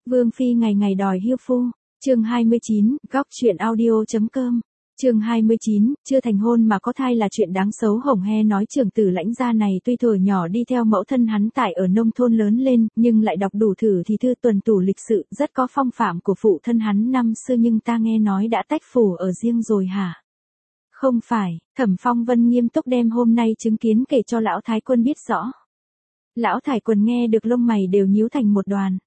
Vương phi ngày ngày đòi hiêu phu. Chương 29, góc truyện audio.com. Chương 29, chưa thành hôn mà có thai là chuyện đáng xấu. Hồng He nói trưởng tử Lãnh gia này tuy thuở nhỏ đi theo mẫu thân hắn tại ở nông thôn lớn lên, nhưng lại đọc đủ thử thì thư tuần tủ lịch sự, rất có phong phạm của phụ thân hắn năm xưa, nhưng ta nghe nói đã tách phủ ở riêng rồi hả? Không phải. Thẩm Phong Vân nghiêm túc đem hôm nay chứng kiến kể cho lão thái quân biết rõ. Lão thái quân nghe được lông mày đều nhíu thành một đoàn.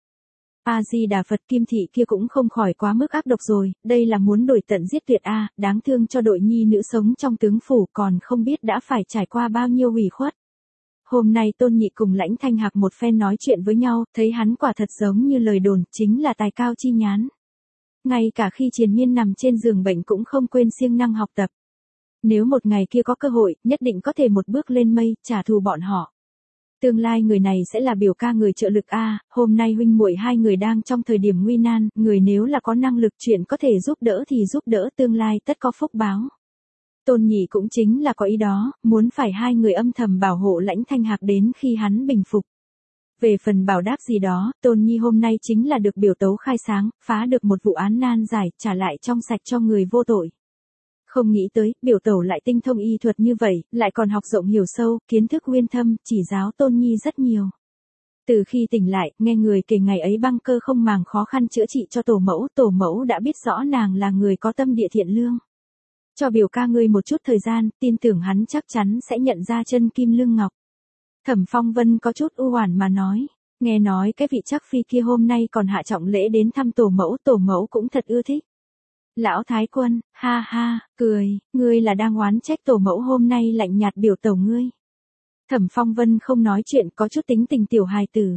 A Di Đà Phật, Kim thị kia cũng không khỏi quá mức ác độc rồi, đây là muốn đổi tận giết tuyệt a, đáng thương cho đội nhi nữ sống trong tướng phủ, còn không biết đã phải trải qua bao nhiêu ủy khuất. Hôm nay Tôn Nhị cùng Lãnh Thanh Hạc một phen nói chuyện với nhau, thấy hắn quả thật giống như lời đồn, chính là tài cao chi nhán. Ngay cả khi triền miên nằm trên giường bệnh cũng không quên siêng năng học tập. Nếu một ngày kia có cơ hội, nhất định có thể một bước lên mây, trả thù bọn họ. Tương lai người này sẽ là biểu ca người trợ lực a, hôm nay huynh muội hai người đang trong thời điểm nguy nan, người nếu là có năng lực chuyện có thể giúp đỡ thì giúp đỡ, tương lai tất có phúc báo. Tôn Nhị cũng chính là có ý đó, muốn phải hai người âm thầm bảo hộ Lãnh Thanh Hạc đến khi hắn bình phục. Về phần bảo đáp gì đó, Tôn Nhi hôm nay chính là được biểu tấu khai sáng, phá được một vụ án nan giải, trả lại trong sạch cho người vô tội. Không nghĩ tới, biểu tẩu lại tinh thông y thuật như vậy, lại còn học rộng hiểu sâu, kiến thức uyên thâm, chỉ giáo Tôn Nhi rất nhiều. Từ khi tỉnh lại, nghe người kể ngày ấy băng cơ không màng khó khăn chữa trị cho tổ mẫu đã biết rõ nàng là người có tâm địa thiện lương. Cho biểu ca ngươi một chút thời gian, tin tưởng hắn chắc chắn sẽ nhận ra chân kim lương ngọc. Thẩm Phong Vân có chút u oản mà nói, nghe nói cái vị chắc phi kia hôm nay còn hạ trọng lễ đến thăm tổ mẫu cũng thật ưa thích. Lão thái quân, ha ha, cười, ngươi là đang oán trách tổ mẫu hôm nay lạnh nhạt biểu tẩu ngươi. Thẩm Phong Vân không nói chuyện, có chút tính tình tiểu hài tử.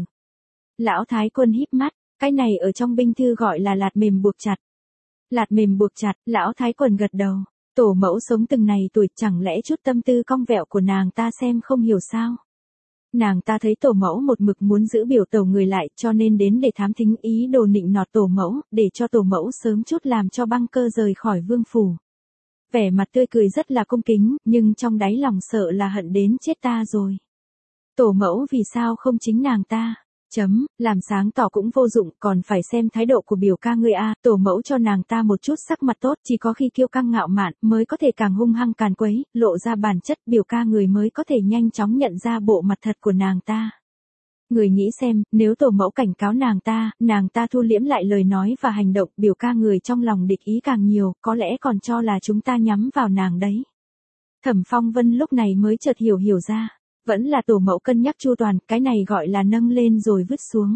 Lão thái quân híp mắt, cái này ở trong binh thư gọi là lạt mềm buộc chặt. Lạt mềm buộc chặt, lão thái quân gật đầu. Tổ mẫu sống từng này tuổi, chẳng lẽ chút tâm tư cong vẹo của nàng ta xem không hiểu sao? Nàng ta thấy tổ mẫu một mực muốn giữ biểu tẩu người lại, cho nên đến để thám thính, ý đồ nịnh nọt tổ mẫu, để cho tổ mẫu sớm chút làm cho băng cơ rời khỏi vương phủ. Vẻ mặt tươi cười rất là cung kính, nhưng trong đáy lòng sợ là hận đến chết ta rồi. Tổ mẫu vì sao không chính nàng ta? Làm sáng tỏ cũng vô dụng, còn phải xem thái độ của biểu ca ngươi a, tổ mẫu cho nàng ta một chút sắc mặt tốt, chỉ có khi kiêu căng ngạo mạn mới có thể càng hung hăng càn quấy, lộ ra bản chất, biểu ca người mới có thể nhanh chóng nhận ra bộ mặt thật của nàng ta. Người nghĩ xem, nếu tổ mẫu cảnh cáo nàng ta thu liễm lại lời nói và hành động, biểu ca người trong lòng địch ý càng nhiều, có lẽ còn cho là chúng ta nhắm vào nàng đấy. Thẩm Phong Vân lúc này mới chợt hiểu ra. Vẫn là tổ mẫu cân nhắc chu toàn, cái này gọi là nâng lên rồi vứt xuống.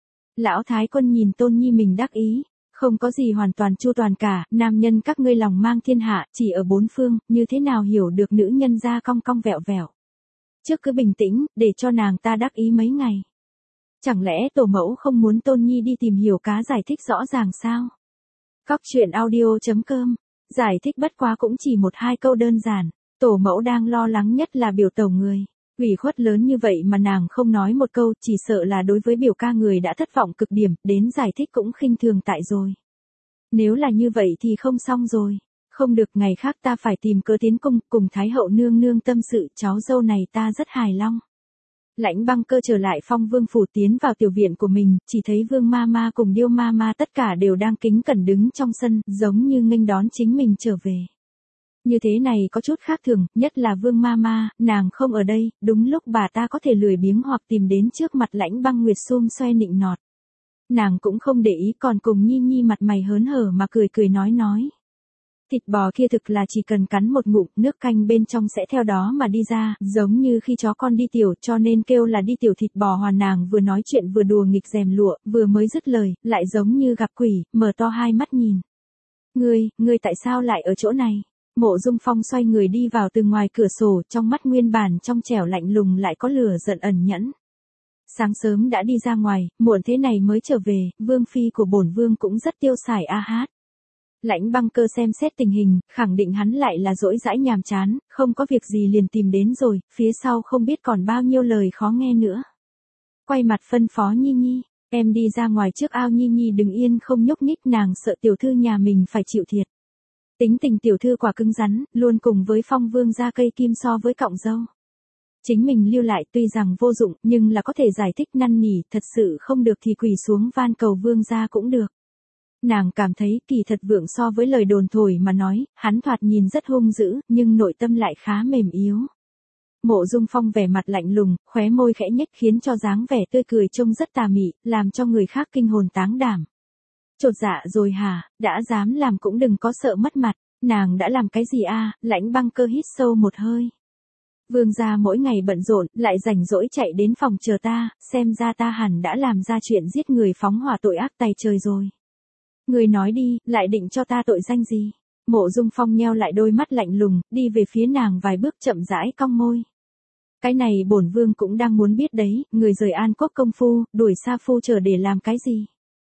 Lão thái quân nhìn Tôn Nhi mình đắc ý, không có gì hoàn toàn chu toàn cả, nam nhân các ngươi lòng mang thiên hạ, chỉ ở bốn phương, như thế nào hiểu được nữ nhân ra cong cong vẹo vẹo. Trước cứ bình tĩnh, để cho nàng ta đắc ý mấy ngày. Chẳng lẽ tổ mẫu không muốn Tôn Nhi đi tìm hiểu cá giải thích rõ ràng sao? Góc truyện audio.com, giải thích bất quá cũng chỉ một hai câu đơn giản, tổ mẫu đang lo lắng nhất là biểu tẩu người. Ủy khuất lớn như vậy mà nàng không nói một câu, chỉ sợ là đối với biểu ca người đã thất vọng cực điểm, đến giải thích cũng khinh thường tại rồi. Nếu là như vậy thì không xong rồi. Không được, ngày khác ta phải tìm cớ tiến cung, cùng Thái hậu nương nương tâm sự, cháu dâu này ta rất hài lòng. Lãnh Băng Cơ trở lại Phong Vương phủ, tiến vào tiểu viện của mình, chỉ thấy Vương ma ma cùng Điêu ma ma tất cả đều đang kính cẩn đứng trong sân, giống như nghênh đón chính mình trở về. Như thế này có chút khác thường, nhất là Vương ma ma, nàng không ở đây, đúng lúc bà ta có thể lười biếng hoặc tìm đến trước mặt Lãnh Băng Nguyệt xum xoe nịnh nọt. Nàng cũng không để ý, còn cùng Nhi Nhi mặt mày hớn hở mà cười nói. Thịt bò kia thực là chỉ cần cắn một ngụm, nước canh bên trong sẽ theo đó mà đi ra, giống như khi chó con đi tiểu, cho nên kêu là đi tiểu thịt bò. Hòa nàng vừa nói chuyện vừa đùa nghịch rèm lụa, vừa mới dứt lời, lại giống như gặp quỷ, mở to hai mắt nhìn. Ngươi tại sao lại ở chỗ này? Mộ Dung Phong xoay người đi vào từ ngoài cửa sổ, trong mắt nguyên bản trong trẻo lạnh lùng lại có lửa giận ẩn nhẫn. Sáng sớm đã đi ra ngoài, muộn thế này mới trở về, vương phi của bổn vương cũng rất tiêu xài a hát. Lãnh Băng Cơ xem xét tình hình, khẳng định hắn lại là dỗi dãi nhàm chán, không có việc gì liền tìm đến rồi, phía sau không biết còn bao nhiêu lời khó nghe nữa. Quay mặt phân phó Nhi Nhi, em đi ra ngoài trước ao, Nhi Nhi đừng yên không nhúc nhích, nàng sợ tiểu thư nhà mình phải chịu thiệt. Tính tình tiểu thư quả cứng rắn, luôn cùng với Phong Vương ra cây kim so với cọng dâu. Chính mình lưu lại tuy rằng vô dụng nhưng là có thể giải thích năn nỉ, thật sự không được thì quỳ xuống van cầu vương gia cũng được. Nàng cảm thấy kỳ thật Vượng so với lời đồn thổi mà nói, hắn thoạt nhìn rất hung dữ, nhưng nội tâm lại khá mềm yếu. Mộ Dung Phong vẻ mặt lạnh lùng, khóe môi khẽ nhếch khiến cho dáng vẻ tươi cười trông rất tà mị, làm cho người khác kinh hồn táng đảm. Chột dạ rồi hả, đã dám làm cũng đừng có sợ mất mặt, nàng đã làm cái gì a? Lãnh Băng Cơ hít sâu một hơi. Vương gia mỗi ngày bận rộn, lại rảnh rỗi chạy đến phòng chờ ta, xem ra ta hẳn đã làm ra chuyện giết người phóng hỏa tội ác tày trời rồi. Người nói đi, lại định cho ta tội danh gì? Mộ Dung Phong nheo lại đôi mắt lạnh lùng, đi về phía nàng vài bước chậm rãi cong môi. Cái này bổn vương cũng đang muốn biết đấy, người rời An Quốc công phu, đuổi Sa phu chờ để làm cái gì?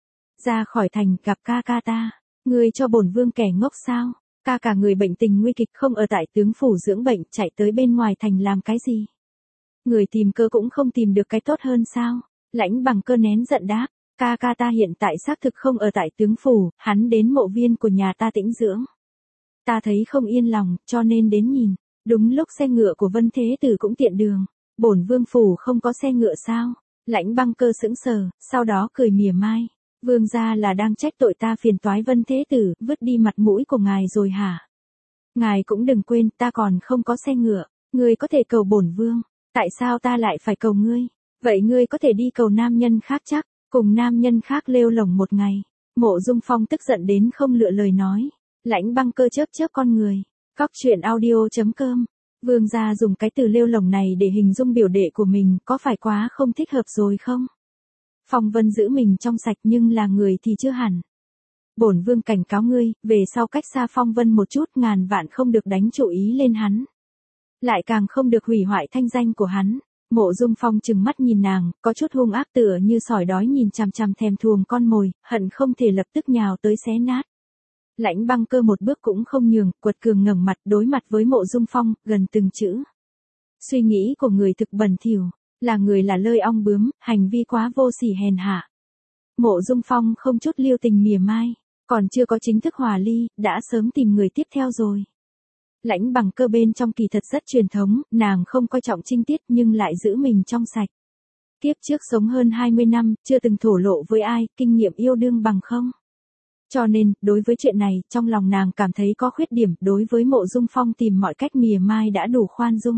Ra khỏi thành gặp ca ca ta, người cho bổn vương kẻ ngốc sao? Ca cả người bệnh tình nguy kịch không ở tại tướng phủ dưỡng bệnh, chạy tới bên ngoài thành làm cái gì? Người tìm cơ cũng không tìm được cái tốt hơn sao? Lãnh Bằng Cơ nén giận đáp, ca ca ta hiện tại xác thực không ở tại tướng phủ, hắn đến mộ viên của nhà ta tĩnh dưỡng. Ta thấy không yên lòng, cho nên đến nhìn. Đúng lúc xe ngựa của Vân Thế Tử cũng tiện đường. Bổn vương phủ không có xe ngựa sao? Lãnh Băng Cơ sững sờ, sau đó cười mỉa mai. Vương gia là đang trách tội ta phiền toái Vân Thế Tử, vứt đi mặt mũi của ngài rồi hả? Ngài cũng đừng quên, ta còn không có xe ngựa. Ngươi có thể cầu bổn vương. Tại sao ta lại phải cầu ngươi? Vậy ngươi có thể đi cầu nam nhân khác chắc, cùng nam nhân khác lêu lổng một ngày. Mộ Dung Phong tức giận đến không lựa lời nói. Lãnh Băng Cơ chớp chớp con người. Góc truyện audio.com. Vương gia dùng cái từ lêu lổng này để hình dung biểu đệ của mình, có phải quá không thích hợp rồi không? Phong Vân giữ mình trong sạch nhưng là người thì chưa hẳn. Bổn vương cảnh cáo ngươi, về sau cách xa Phong Vân một chút, ngàn vạn không được đánh chủ ý lên hắn. Lại càng không được hủy hoại thanh danh của hắn. Mộ Dung Phong trừng mắt nhìn nàng, có chút hung ác tựa như sỏi đói nhìn chằm chằm thèm thuồng con mồi, hận không thể lập tức nhào tới xé nát. Lãnh Băng Cơ một bước cũng không nhường, quật cường ngẩng mặt đối mặt với Mộ Dung Phong, gần từng chữ. Suy nghĩ của người thực bẩn thỉu, là người là lơi ong bướm, hành vi quá vô sỉ hèn hạ. Mộ Dung Phong không chút lưu tình mỉa mai, còn chưa có chính thức hòa ly, đã sớm tìm người tiếp theo rồi. Lãnh Bằng Cơ bên trong kỳ thật rất truyền thống, nàng không coi trọng trinh tiết nhưng lại giữ mình trong sạch. Kiếp trước sống hơn 20 năm, chưa từng thổ lộ với ai, kinh nghiệm yêu đương bằng không. Cho nên, đối với chuyện này, trong lòng nàng cảm thấy có khuyết điểm, đối với Mộ Dung Phong tìm mọi cách mỉa mai đã đủ khoan dung.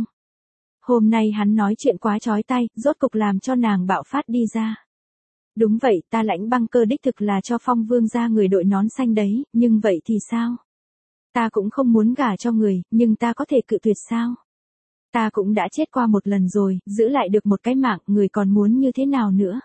Hôm nay hắn nói chuyện quá chói tai, rốt cục làm cho nàng bạo phát đi ra. Đúng vậy, ta Lãnh Băng Cơ đích thực là cho Phong vương gia người đội nón xanh đấy, nhưng vậy thì sao? Ta cũng không muốn gả cho người, nhưng ta có thể cự tuyệt sao? Ta cũng đã chết qua một lần rồi, giữ lại được một cái mạng, người còn muốn như thế nào nữa?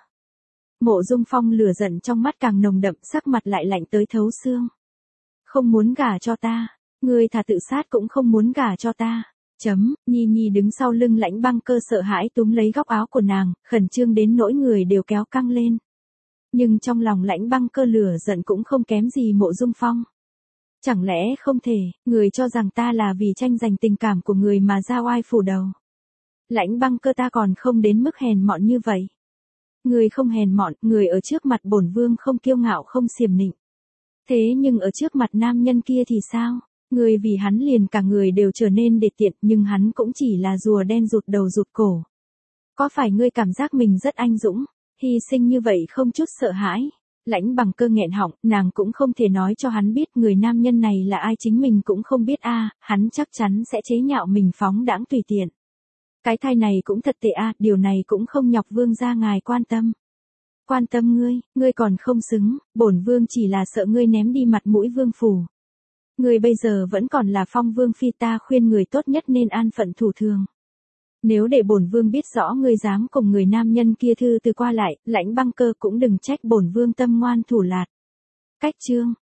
Mộ Dung Phong lửa giận trong mắt càng nồng đậm, sắc mặt lại lạnh tới thấu xương. Không muốn gả cho ta, ngươi thà tự sát cũng không muốn gả cho ta. Nhi Nhi đứng sau lưng Lãnh Băng Cơ sợ hãi túm lấy góc áo của nàng, khẩn trương đến nỗi người đều kéo căng lên. Nhưng trong lòng Lãnh Băng Cơ lửa giận cũng không kém gì Mộ Dung Phong. Chẳng lẽ không thể, người cho rằng ta là vì tranh giành tình cảm của người mà ra oai phủ đầu. Lãnh Băng Cơ ta còn không đến mức hèn mọn như vậy. Người không hèn mọn, người ở trước mặt bổn vương không kiêu ngạo không xiểm nịnh. Thế nhưng ở trước mặt nam nhân kia thì sao? Người vì hắn liền cả người đều trở nên đê tiện, nhưng hắn cũng chỉ là rùa đen rụt đầu rụt cổ. Có phải ngươi cảm giác mình rất anh dũng, hy sinh như vậy không chút sợ hãi? Lãnh Bằng Cơ nghẹn họng, nàng cũng không thể nói cho hắn biết người nam nhân này là ai, chính mình cũng không biết hắn chắc chắn sẽ chế nhạo mình phóng đãng tùy tiện. Cái thai này cũng thật tệ điều này cũng không nhọc vương gia ngài quan tâm. Quan tâm ngươi còn không xứng, bổn vương chỉ là sợ ngươi ném đi mặt mũi vương phủ. Ngươi bây giờ vẫn còn là Phong vương phi, ta khuyên người tốt nhất nên an phận thủ thường. Nếu để bổn vương biết rõ ngươi dám cùng người nam nhân kia thư từ qua lại, Lãnh Băng Cơ cũng đừng trách bổn vương tâm ngoan thủ lạt. Cách chương